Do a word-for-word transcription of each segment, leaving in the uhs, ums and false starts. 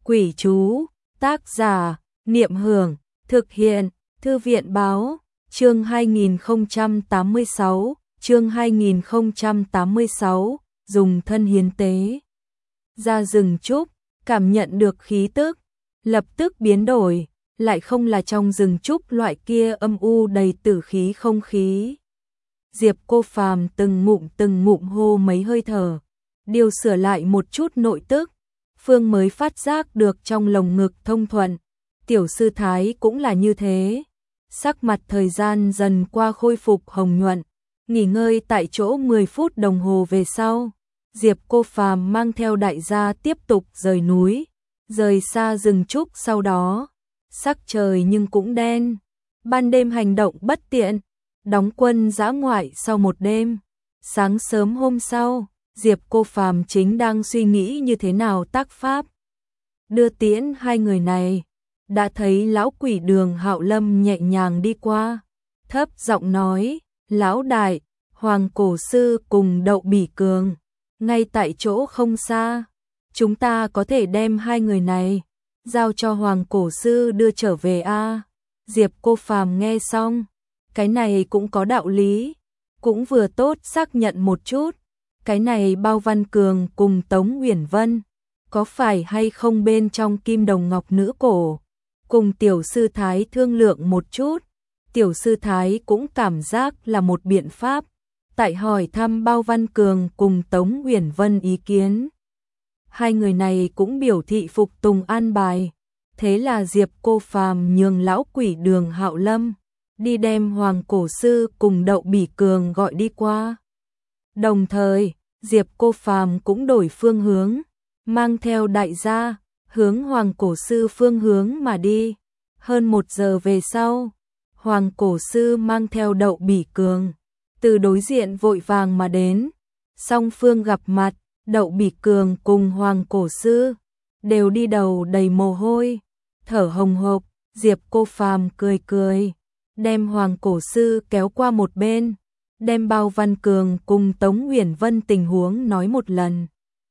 Quỷ chú, tác giả, Niệm Hưởng, thực hiện, Thư viện báo, chương hai nghìn không trăm tám mươi sáu, chương hai nghìn không trăm tám mươi sáu, dùng thân hiến tế. Ra rừng trúc, cảm nhận được khí tức, lập tức biến đổi, lại không là trong rừng trúc loại kia âm u đầy tử khí không khí. Diệp Cô Phàm từng ngụm từng ngụm hô mấy hơi thở, điều sửa lại một chút nội tức, Phương mới phát giác được trong lồng ngực thông thuận. Tiểu sư thái cũng là như thế, sắc mặt thời gian dần qua khôi phục hồng nhuận, nghỉ ngơi tại chỗ mười phút đồng hồ về sau, Diệp Cô Phàm mang theo đại gia tiếp tục rời núi, rời xa rừng trúc. Sau đó, sắc trời nhưng cũng đen, ban đêm hành động bất tiện, đóng quân dã ngoại sau một đêm. Sáng sớm hôm sau, Diệp Cô Phàm chính đang suy nghĩ như thế nào tác pháp đưa tiễn hai người này, đã thấy lão quỷ Đường Hạo Lâm nhẹ nhàng đi qua, thấp giọng nói: "Lão đại, Hoàng cổ sư cùng Đậu Bỉ Cường ngay tại chỗ không xa, chúng ta có thể đem hai người này giao cho Hoàng cổ sư đưa trở về a." À? Diệp Cô Phàm nghe xong, cái này cũng có đạo lý, cũng vừa tốt xác nhận một chút, cái này Bao Văn Cường cùng Tống Uyển Vân có phải hay không bên trong Kim Đồng Ngọc Nữ Cổ. Cùng tiểu sư thái thương lượng một chút, tiểu sư thái cũng cảm giác là một biện pháp, tại hỏi thăm Bao Văn Cường cùng Tống Uyển Vân ý kiến. Hai người này cũng biểu thị phục tùng an bài, thế là Diệp Cô Phàm nhường lão quỷ Đường Hạo Lâm đi đem Hoàng cổ sư cùng Đậu Bỉ Cường gọi đi qua. Đồng thời, Diệp Cô Phàm cũng đổi phương hướng, mang theo đại gia, hướng Hoàng cổ sư phương hướng mà đi. Hơn một giờ về sau, Hoàng cổ sư mang theo Đậu Bỉ Cường từ đối diện vội vàng mà đến. Song phương gặp mặt, Đậu Bỉ Cường cùng Hoàng cổ sư đều đi đầu đầy mồ hôi, thở hồng hộc. Diệp Cô Phàm cười cười, đem Hoàng cổ sư kéo qua một bên, đem Bao Văn Cường cùng Tống Uyển Vân tình huống nói một lần.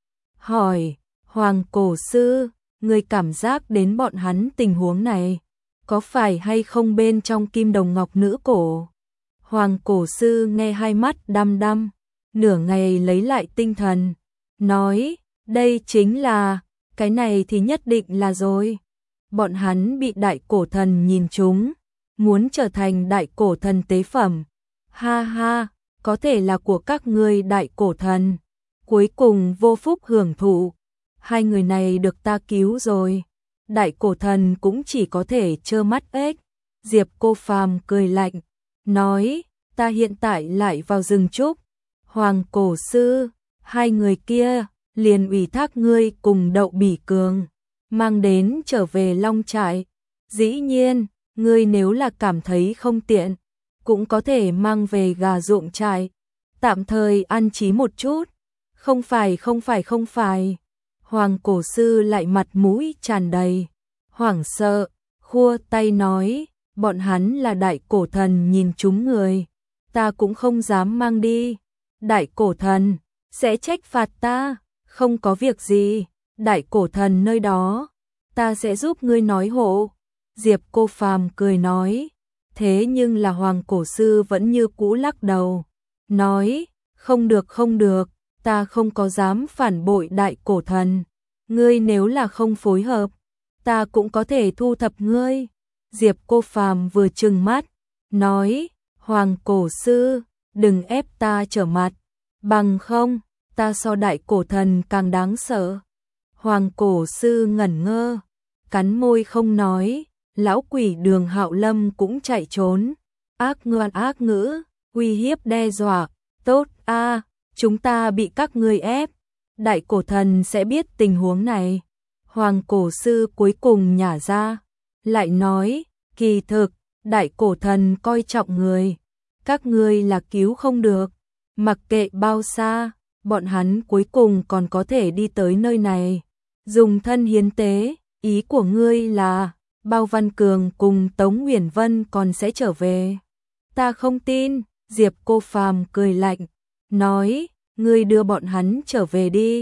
Hỏi: "Hoàng cổ sư, người cảm giác đến bọn hắn tình huống này, có phải hay không bên trong Kim Đồng Ngọc Nữ Cổ?" Hoàng cổ sư nghe hai mắt đăm đăm, nửa ngày lấy lại tinh thần, nói: "Đây chính là, cái này thì nhất định là rồi. Bọn hắn bị đại cổ thần nhìn trúng, muốn trở thành đại cổ thần tế phẩm. Ha ha, có thể là của các ngươi đại cổ thần, cuối cùng vô phúc hưởng thụ. Hai người này được ta cứu rồi, đại cổ thần cũng chỉ có thể trơ mắt ếch." Diệp Cô Phàm cười lạnh, nói: "Ta hiện tại lại vào rừng trúc, Hoàng cổ sư, hai người kia liền ủy thác ngươi cùng Đậu Bỉ Cường mang đến trở về Long Trại. Dĩ nhiên, ngươi nếu là cảm thấy không tiện, cũng có thể mang về Gà Ruộng Trại, tạm thời ăn trí một chút." "Không phải không phải không phải." Hoàng cổ sư lại mặt mũi tràn đầy hoảng sợ, khua tay nói: "Bọn hắn là đại cổ thần nhìn trúng người, ta cũng không dám mang đi. Đại cổ thần sẽ trách phạt ta." "Không có việc gì, đại cổ thần nơi đó, ta sẽ giúp ngươi nói hộ." Diệp Cô Phàm cười nói. Thế nhưng là Hoàng cổ sư vẫn như cũ lắc đầu, nói: "Không được không được, ta không có dám phản bội đại cổ thần. Ngươi nếu là không phối hợp, ta cũng có thể thu thập ngươi." Diệp Cô Phàm vừa trừng mắt, nói: "Hoàng cổ sư, đừng ép ta trở mặt, bằng không, ta so đại cổ thần càng đáng sợ." Hoàng cổ sư ngẩn ngơ, cắn môi không nói. Lão quỷ Đường Hạo Lâm cũng chạy trốn, ác ngôn ác ngữ, uy hiếp đe dọa: "Tốt a, chúng ta bị các ngươi ép, đại cổ thần sẽ biết tình huống này." Hoàng cổ sư cuối cùng nhả ra, lại nói: "Kỳ thực, đại cổ thần coi trọng người, các ngươi là cứu không được. Mặc kệ bao xa, bọn hắn cuối cùng còn có thể đi tới nơi này, dùng thân hiến tế. Ý của ngươi là Bao Văn Cường cùng Tống Uyển Vân còn sẽ trở về?" "Ta không tin." Diệp Cô Phàm cười lạnh, nói: "Ngươi đưa bọn hắn trở về đi,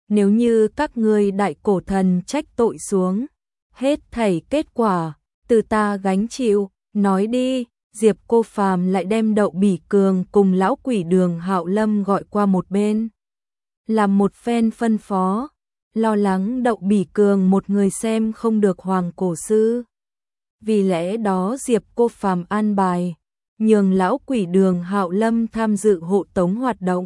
nếu như các ngươi đại cổ thần trách tội xuống, hết thảy kết quả, từ ta gánh chịu, nói đi. Diệp Cô Phàm lại đem Đậu Bỉ Cường cùng lão quỷ Đường Hạo Lâm gọi qua một bên, làm một phen phân phó, lo lắng Đậu Bỉ Cường một người xem không được Hoàng Cổ Sư. Vì lẽ đó Diệp Cô Phàm an bài, nhường lão quỷ Đường Hạo Lâm tham dự hộ tống hoạt động.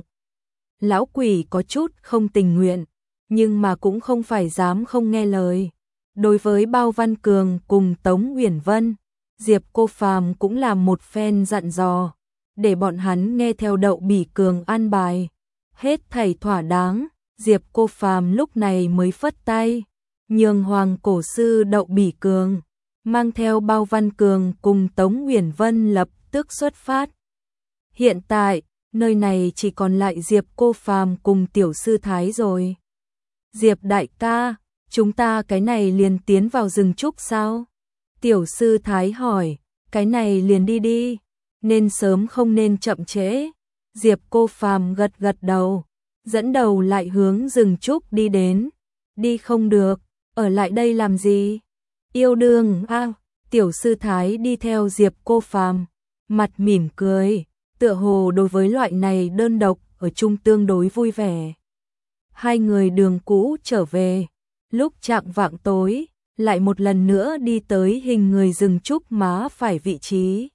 Lão quỷ có chút không tình nguyện, nhưng mà cũng không phải dám không nghe lời. Đối với Bao Văn Cường cùng Tống Uyển Vân, Diệp Cô Phàm cũng làm một phen dặn dò, để bọn hắn nghe theo Đậu Bỉ Cường an bài. Hết thảy thỏa đáng, Diệp Cô Phàm lúc này mới phất tay, nhường Hoàng Cổ Sư Đậu Bỉ Cường mang theo Bao Văn Cường cùng Tống Uyển Vân lập tức xuất phát. Hiện tại, nơi này chỉ còn lại Diệp Cô Phàm cùng tiểu sư Thái rồi. Diệp đại ca, chúng ta cái này liền tiến vào rừng trúc sao? Tiểu sư Thái hỏi, cái này liền đi đi, nên sớm không nên chậm trễ. Diệp Cô Phàm gật gật đầu, dẫn đầu lại hướng rừng trúc đi đến. Đi không được, ở lại đây làm gì? Yêu đương a. À, tiểu sư Thái đi theo Diệp Cô Phàm, mặt mỉm cười, tựa hồ đối với loại này đơn độc ở chung tương đối vui vẻ. Hai người đường cũ trở về, lúc chạng vạng tối, lại một lần nữa đi tới hình người rừng trúc má phải vị trí.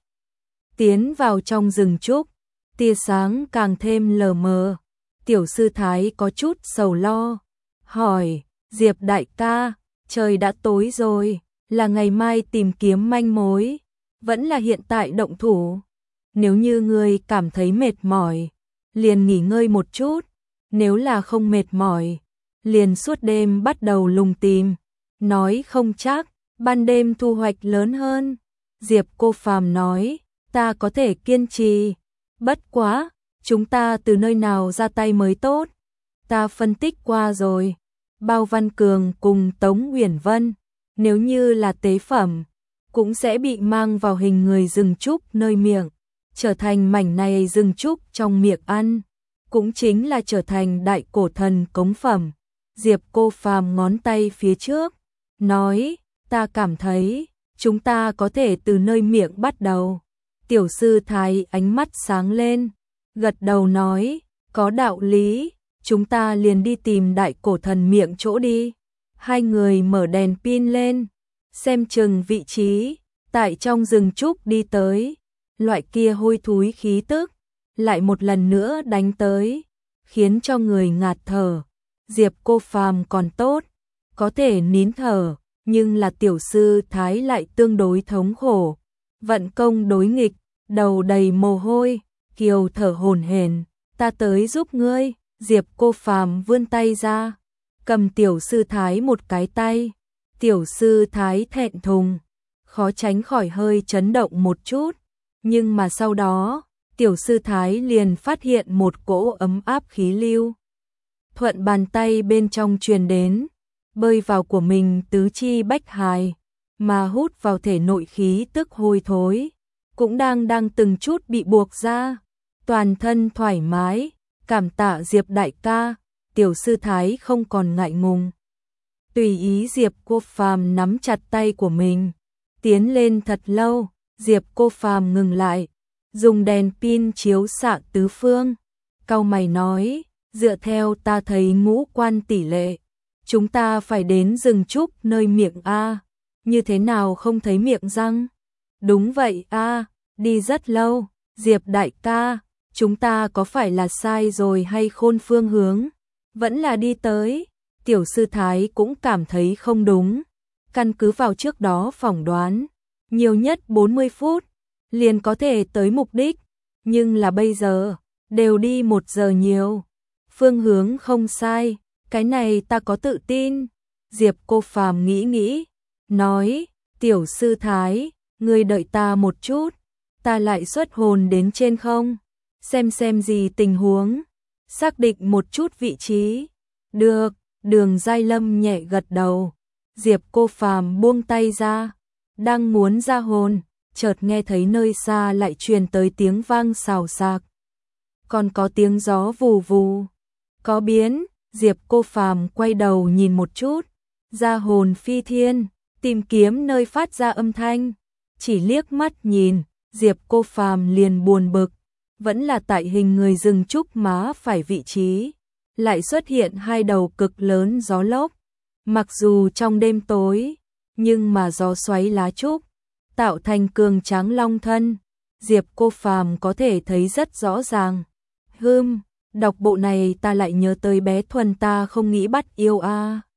Tiến vào trong rừng trúc, tia sáng càng thêm lờ mờ. Tiểu sư Thái có chút sầu lo, hỏi, Diệp đại ca, trời đã tối rồi, là ngày mai tìm kiếm manh mối, vẫn là hiện tại động thủ? Nếu như ngươi cảm thấy mệt mỏi, liền nghỉ ngơi một chút, nếu là không mệt mỏi, liền suốt đêm bắt đầu lùng tìm, nói không chắc, ban đêm thu hoạch lớn hơn. Diệp Cô Phàm nói, ta có thể kiên trì, bất quá, chúng ta từ nơi nào ra tay mới tốt? Ta phân tích qua rồi, Bao Văn Cường cùng Tống Uyển Vân, nếu như là tế phẩm, cũng sẽ bị mang vào hình người rừng trúc nơi miệng, trở thành mảnh này rừng trúc trong miệng ăn, cũng chính là trở thành đại cổ thần cống phẩm. Diệp Cô Phàm ngón tay phía trước, nói, ta cảm thấy, chúng ta có thể từ nơi miệng bắt đầu. Tiểu sư Thái ánh mắt sáng lên, gật đầu nói, có đạo lý, chúng ta liền đi tìm đại cổ thần miệng chỗ đi. Hai người mở đèn pin lên, xem chừng vị trí, tại trong rừng trúc đi tới, loại kia hôi thối khí tức, lại một lần nữa đánh tới, khiến cho người ngạt thở. Diệp Cô Phàm còn tốt, có thể nín thở, nhưng là tiểu sư Thái lại tương đối thống khổ, vận công đối nghịch, đầu đầy mồ hôi, kiều thở hổn hển, ta tới giúp ngươi. Diệp Cô Phàm vươn tay ra, cầm tiểu sư Thái một cái tay, tiểu sư Thái thẹn thùng, khó tránh khỏi hơi chấn động một chút, nhưng mà sau đó, tiểu sư Thái liền phát hiện một cỗ ấm áp khí lưu. Thuận bàn tay bên trong truyền đến, bơi vào của mình tứ chi bách hài, mà hút vào thể nội khí tức hôi thối, cũng đang đang từng chút bị buộc ra, toàn thân thoải mái, cảm tạ Diệp đại ca, tiểu sư Thái không còn ngại ngùng. Tùy ý Diệp Cô Phàm nắm chặt tay của mình, tiến lên thật lâu, Diệp Cô Phàm ngừng lại, dùng đèn pin chiếu xạ tứ phương, cau mày nói, dựa theo ta thấy ngũ quan tỷ lệ, chúng ta phải đến rừng trúc nơi miệng A, như thế nào không thấy miệng răng? Đúng vậy A, đi rất lâu, Diệp đại ca, chúng ta có phải là sai rồi hay khôn phương hướng? Vẫn là đi tới, tiểu sư Thái cũng cảm thấy không đúng, căn cứ vào trước đó phỏng đoán, nhiều nhất bốn mươi phút, liền có thể tới mục đích, nhưng là bây giờ, đều đi một giờ nhiều. Phương hướng không sai, cái này ta có tự tin. Diệp Cô Phàm nghĩ nghĩ, nói, tiểu sư Thái, ngươi đợi ta một chút, ta lại xuất hồn đến trên không, xem xem gì tình huống, xác định một chút vị trí. Được, Đường Giai Lâm nhẹ gật đầu. Diệp Cô Phàm buông tay ra, đang muốn ra hồn, chợt nghe thấy nơi xa lại truyền tới tiếng vang xào xạc, còn có tiếng gió vù vù. Có biến, Diệp Cô Phàm quay đầu nhìn một chút, ra hồn phi thiên, tìm kiếm nơi phát ra âm thanh, chỉ liếc mắt nhìn, Diệp Cô Phàm liền buồn bực, vẫn là tại hình người rừng trúc má phải vị trí, lại xuất hiện hai đầu cực lớn gió lốc, mặc dù trong đêm tối, nhưng mà gió xoáy lá trúc, tạo thành cường tráng long thân, Diệp Cô Phàm có thể thấy rất rõ ràng. Hừm, đọc bộ này ta lại nhớ tới bé Thuần ta không nghĩ bắt yêu a.